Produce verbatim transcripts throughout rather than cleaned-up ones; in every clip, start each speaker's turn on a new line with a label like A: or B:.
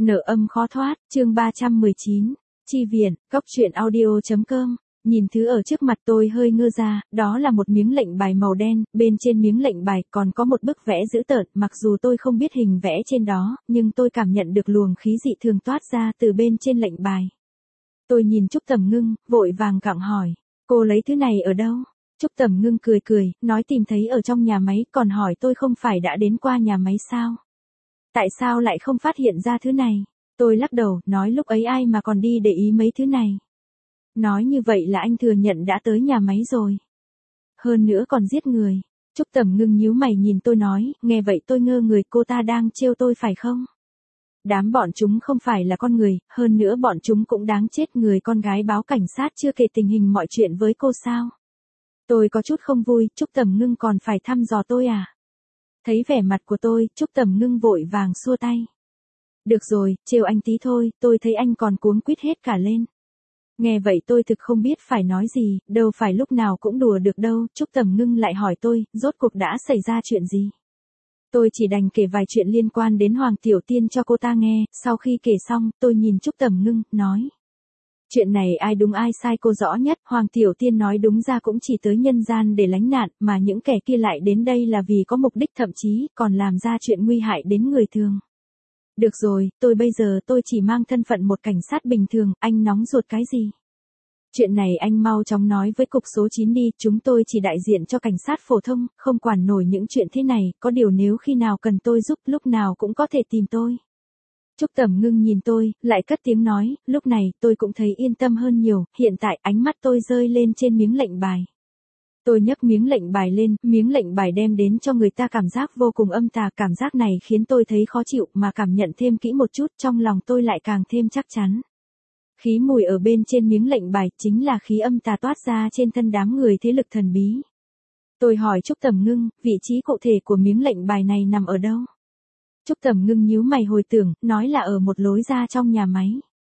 A: Nợ âm khó thoát, chương ba trăm mười chín, chi viện, góc truyện audio.com. Nhìn thứ ở trước mặt tôi hơi ngơ ra, đó là một miếng lệnh bài màu đen, bên trên miếng lệnh bài còn có một bức vẽ dữ tợn, mặc dù tôi không biết hình vẽ trên đó, nhưng tôi cảm nhận được luồng khí dị thường toát ra từ bên trên lệnh bài. Tôi nhìn Trúc Tầm Ngưng, vội vàng gặng hỏi, cô lấy thứ này ở đâu? Trúc Tầm Ngưng cười cười, nói tìm thấy ở trong nhà máy, còn hỏi tôi không phải đã đến qua nhà máy sao? Tại sao lại không phát hiện ra thứ này? Tôi lắc đầu, nói lúc ấy ai mà còn đi để ý mấy thứ này. Nói như vậy là anh thừa nhận đã tới nhà máy rồi. Hơn nữa còn giết người. Trúc Tầm Ngưng nhíu mày nhìn tôi nói, nghe vậy tôi ngơ người, cô ta đang trêu tôi phải không? Đám bọn chúng không phải là con người, hơn nữa bọn chúng cũng đáng chết, người con gái báo cảnh sát chưa kể tình hình mọi chuyện với cô sao? Tôi có chút không vui, Trúc Tầm Ngưng còn phải thăm dò tôi à? Thấy vẻ mặt của tôi, Trúc Tầm Ngưng vội vàng xua tay. Được rồi, trêu anh tí thôi, tôi thấy anh còn cuống quýt hết cả lên. Nghe vậy tôi thực không biết phải nói gì, đâu phải lúc nào cũng đùa được đâu. Trúc Tầm Ngưng lại hỏi tôi, rốt cuộc đã xảy ra chuyện gì? Tôi chỉ đành kể vài chuyện liên quan đến Hoàng Tiểu Tiên cho cô ta nghe, sau khi kể xong, tôi nhìn Trúc Tầm Ngưng, nói. Chuyện này ai đúng ai sai cô rõ nhất, Hoàng Tiểu Tiên nói đúng ra cũng chỉ tới nhân gian để lánh nạn, mà những kẻ kia lại đến đây là vì có mục đích, thậm chí còn làm ra chuyện nguy hại đến người thường. Được rồi, tôi bây giờ tôi chỉ mang thân phận một cảnh sát bình thường, anh nóng ruột cái gì? Chuyện này anh mau chóng nói với cục số chín đi, chúng tôi chỉ đại diện cho cảnh sát phổ thông, không quản nổi những chuyện thế này, có điều nếu khi nào cần tôi giúp lúc nào cũng có thể tìm tôi. Trúc Tầm Ngưng nhìn tôi, lại cất tiếng nói, lúc này tôi cũng thấy yên tâm hơn nhiều, hiện tại ánh mắt tôi rơi lên trên miếng lệnh bài. Tôi nhấc miếng lệnh bài lên, miếng lệnh bài đem đến cho người ta cảm giác vô cùng âm tà, cảm giác này khiến tôi thấy khó chịu, mà cảm nhận thêm kỹ một chút trong lòng tôi lại càng thêm chắc chắn. Khí mùi ở bên trên miếng lệnh bài chính là khí âm tà toát ra trên thân đám người thế lực thần bí. Tôi hỏi Trúc Tầm Ngưng, vị trí cụ thể của miếng lệnh bài này nằm ở đâu? Trúc Tầm Ngưng nhíu mày hồi tưởng, nói là ở một lối ra trong nhà máy.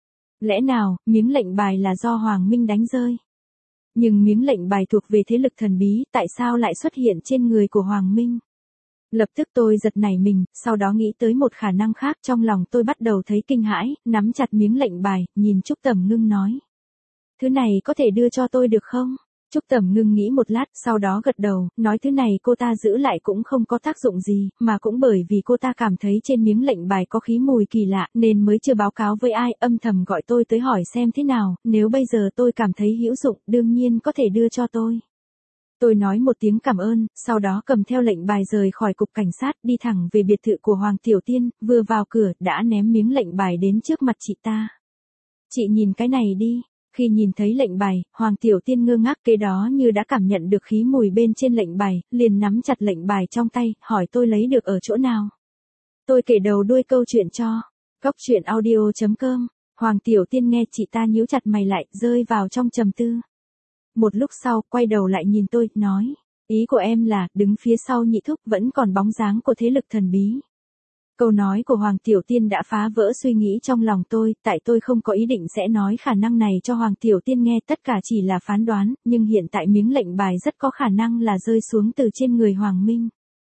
A: Lẽ nào, miếng lệnh bài là do Hoàng Minh đánh rơi? Nhưng miếng lệnh bài thuộc về thế lực thần bí, tại sao lại xuất hiện trên người của Hoàng Minh? Lập tức tôi giật nảy mình, sau đó nghĩ tới một khả năng khác, trong lòng tôi bắt đầu thấy kinh hãi, nắm chặt miếng lệnh bài, nhìn Trúc Tầm Ngưng nói. Thứ này có thể đưa cho tôi được không? Trúc Tầm Ngưng nghĩ một lát, sau đó gật đầu, nói thứ này cô ta giữ lại cũng không có tác dụng gì, mà cũng bởi vì cô ta cảm thấy trên miếng lệnh bài có khí mùi kỳ lạ, nên mới chưa báo cáo với ai, âm thầm gọi tôi tới hỏi xem thế nào, nếu bây giờ tôi cảm thấy hữu dụng, đương nhiên có thể đưa cho tôi. Tôi nói một tiếng cảm ơn, sau đó cầm theo lệnh bài rời khỏi cục cảnh sát, đi thẳng về biệt thự của Hoàng Tiểu Tiên, vừa vào cửa, đã ném miếng lệnh bài đến trước mặt chị ta. Chị nhìn cái này đi. Khi nhìn thấy lệnh bài, Hoàng Tiểu Tiên ngơ ngác, kế đó như đã cảm nhận được khí mùi bên trên lệnh bài, liền nắm chặt lệnh bài trong tay, hỏi tôi lấy được ở chỗ nào. Tôi kể đầu đuôi câu chuyện cho. Góc truyện audio.com. Hoàng Tiểu Tiên nghe chị ta nhíu chặt mày lại, rơi vào trong trầm tư. Một lúc sau, quay đầu lại nhìn tôi, nói. Ý của em là, đứng phía sau Nhị Thúc vẫn còn bóng dáng của thế lực thần bí. Câu nói của Hoàng Tiểu Tiên đã phá vỡ suy nghĩ trong lòng tôi, tại tôi không có ý định sẽ nói khả năng này cho Hoàng Tiểu Tiên nghe, tất cả chỉ là phán đoán, nhưng hiện tại miếng lệnh bài rất có khả năng là rơi xuống từ trên người Hoàng Minh.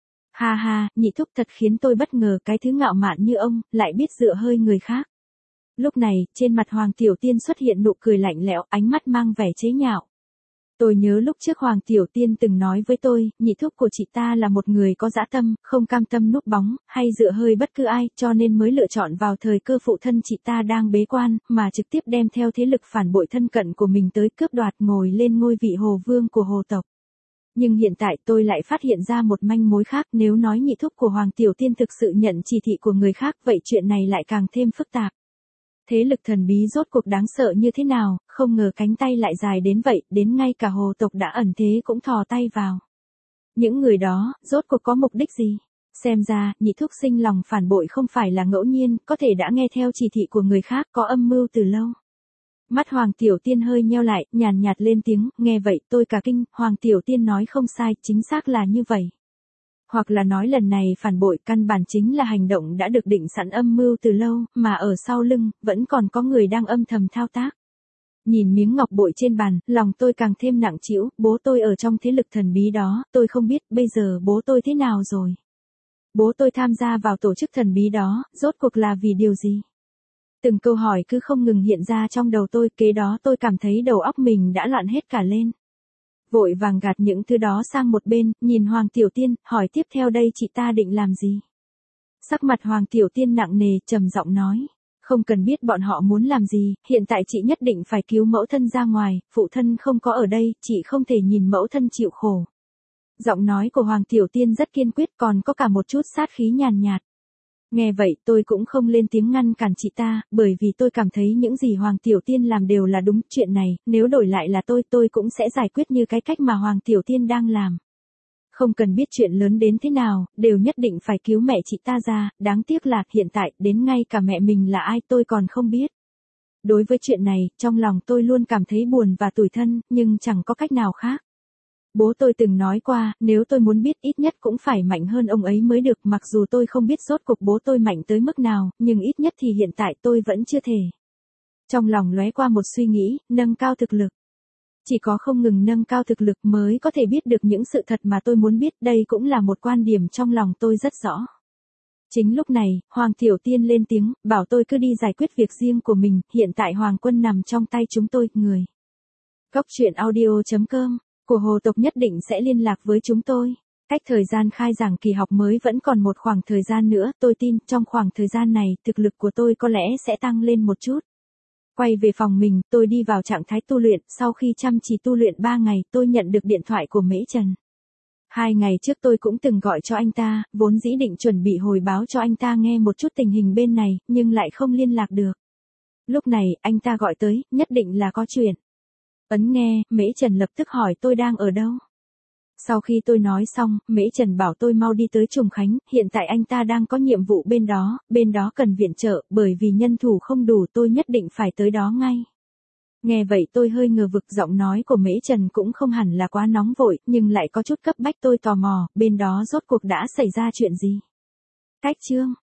A: Ha ha, Nhị Thúc thật khiến tôi bất ngờ, cái thứ ngạo mạn như ông, lại biết dựa hơi người khác. Lúc này, trên mặt Hoàng Tiểu Tiên xuất hiện nụ cười lạnh lẽo, ánh mắt mang vẻ chế nhạo. Tôi nhớ lúc trước Hoàng Tiểu Tiên từng nói với tôi, Nhị Thúc của chị ta là một người có dã tâm, không cam tâm núp bóng, hay dựa hơi bất cứ ai, cho nên mới lựa chọn vào thời cơ phụ thân chị ta đang bế quan, mà trực tiếp đem theo thế lực phản bội thân cận của mình tới cướp đoạt ngồi lên ngôi vị Hồ Vương của Hồ tộc. Nhưng hiện tại tôi lại phát hiện ra một manh mối khác, nếu nói Nhị Thúc của Hoàng Tiểu Tiên thực sự nhận chỉ thị của người khác, vậy chuyện này lại càng thêm phức tạp. Thế lực thần bí rốt cuộc đáng sợ như thế nào, không ngờ cánh tay lại dài đến vậy, đến ngay cả Hồ tộc đã ẩn thế cũng thò tay vào. Những người đó, rốt cuộc có mục đích gì? Xem ra, Nhị Thúc sinh lòng phản bội không phải là ngẫu nhiên, có thể đã nghe theo chỉ thị của người khác, có âm mưu từ lâu. Mắt Hoàng Tiểu Tiên hơi nheo lại, nhàn nhạt lên tiếng, nghe vậy tôi cả kinh, Hoàng Tiểu Tiên nói không sai, chính xác là như vậy. Hoặc là nói lần này phản bội căn bản chính là hành động đã được định sẵn âm mưu từ lâu, mà ở sau lưng, vẫn còn có người đang âm thầm thao tác. Nhìn miếng ngọc bội trên bàn, lòng tôi càng thêm nặng trĩu, bố tôi ở trong thế lực thần bí đó, tôi không biết bây giờ bố tôi thế nào rồi. Bố tôi tham gia vào tổ chức thần bí đó, rốt cuộc là vì điều gì? Từng câu hỏi cứ không ngừng hiện ra trong đầu tôi, kế đó tôi cảm thấy đầu óc mình đã loạn hết cả lên. Vội vàng gạt những thứ đó sang một bên, nhìn Hoàng Tiểu Tiên, hỏi tiếp theo đây chị ta định làm gì? Sắc mặt Hoàng Tiểu Tiên nặng nề, trầm giọng nói. Không cần biết bọn họ muốn làm gì, hiện tại chị nhất định phải cứu mẫu thân ra ngoài, phụ thân không có ở đây, chị không thể nhìn mẫu thân chịu khổ. Giọng nói của Hoàng Tiểu Tiên rất kiên quyết, còn có cả một chút sát khí nhàn nhạt. Nghe vậy tôi cũng không lên tiếng ngăn cản chị ta, bởi vì tôi cảm thấy những gì Hoàng Tiểu Tiên làm đều là đúng, chuyện này, nếu đổi lại là tôi, tôi cũng sẽ giải quyết như cái cách mà Hoàng Tiểu Tiên đang làm. Không cần biết chuyện lớn đến thế nào, đều nhất định phải cứu mẹ chị ta ra, đáng tiếc là hiện tại, đến ngay cả mẹ mình là ai tôi còn không biết. Đối với chuyện này, trong lòng tôi luôn cảm thấy buồn và tủi thân, nhưng chẳng có cách nào khác. Bố tôi từng nói qua, nếu tôi muốn biết ít nhất cũng phải mạnh hơn ông ấy mới được, mặc dù tôi không biết rốt cuộc bố tôi mạnh tới mức nào, nhưng ít nhất thì hiện tại tôi vẫn chưa thể. Trong lòng lóe qua một suy nghĩ, nâng cao thực lực. Chỉ có không ngừng nâng cao thực lực mới có thể biết được những sự thật mà tôi muốn biết, đây cũng là một quan điểm trong lòng tôi rất rõ. Chính lúc này, Hoàng Tiểu Tiên lên tiếng, bảo tôi cứ đi giải quyết việc riêng của mình, hiện tại Hoàng Quân nằm trong tay chúng tôi, người. Góc truyện audio chấm com của Hồ Tộc nhất định sẽ liên lạc với chúng tôi. Cách thời gian khai giảng kỳ học mới vẫn còn một khoảng thời gian nữa, tôi tin trong khoảng thời gian này, thực lực của tôi có lẽ sẽ tăng lên một chút. Quay về phòng mình, tôi đi vào trạng thái tu luyện, sau khi chăm chỉ tu luyện ba ngày, tôi nhận được điện thoại của Mễ Trần. Hai ngày trước tôi cũng từng gọi cho anh ta, vốn dĩ định chuẩn bị hồi báo cho anh ta nghe một chút tình hình bên này, nhưng lại không liên lạc được. Lúc này, anh ta gọi tới, nhất định là có chuyện. Ấn nghe, Mễ Trần lập tức hỏi tôi đang ở đâu. Sau khi tôi nói xong, Mễ Trần bảo tôi mau đi tới Trùng Khánh, hiện tại anh ta đang có nhiệm vụ bên đó, bên đó cần viện trợ, bởi vì nhân thủ không đủ tôi nhất định phải tới đó ngay. Nghe vậy tôi hơi ngờ vực, giọng nói của Mễ Trần cũng không hẳn là quá nóng vội, nhưng lại có chút cấp bách, tôi tò mò, bên đó rốt cuộc đã xảy ra chuyện gì. Cách chương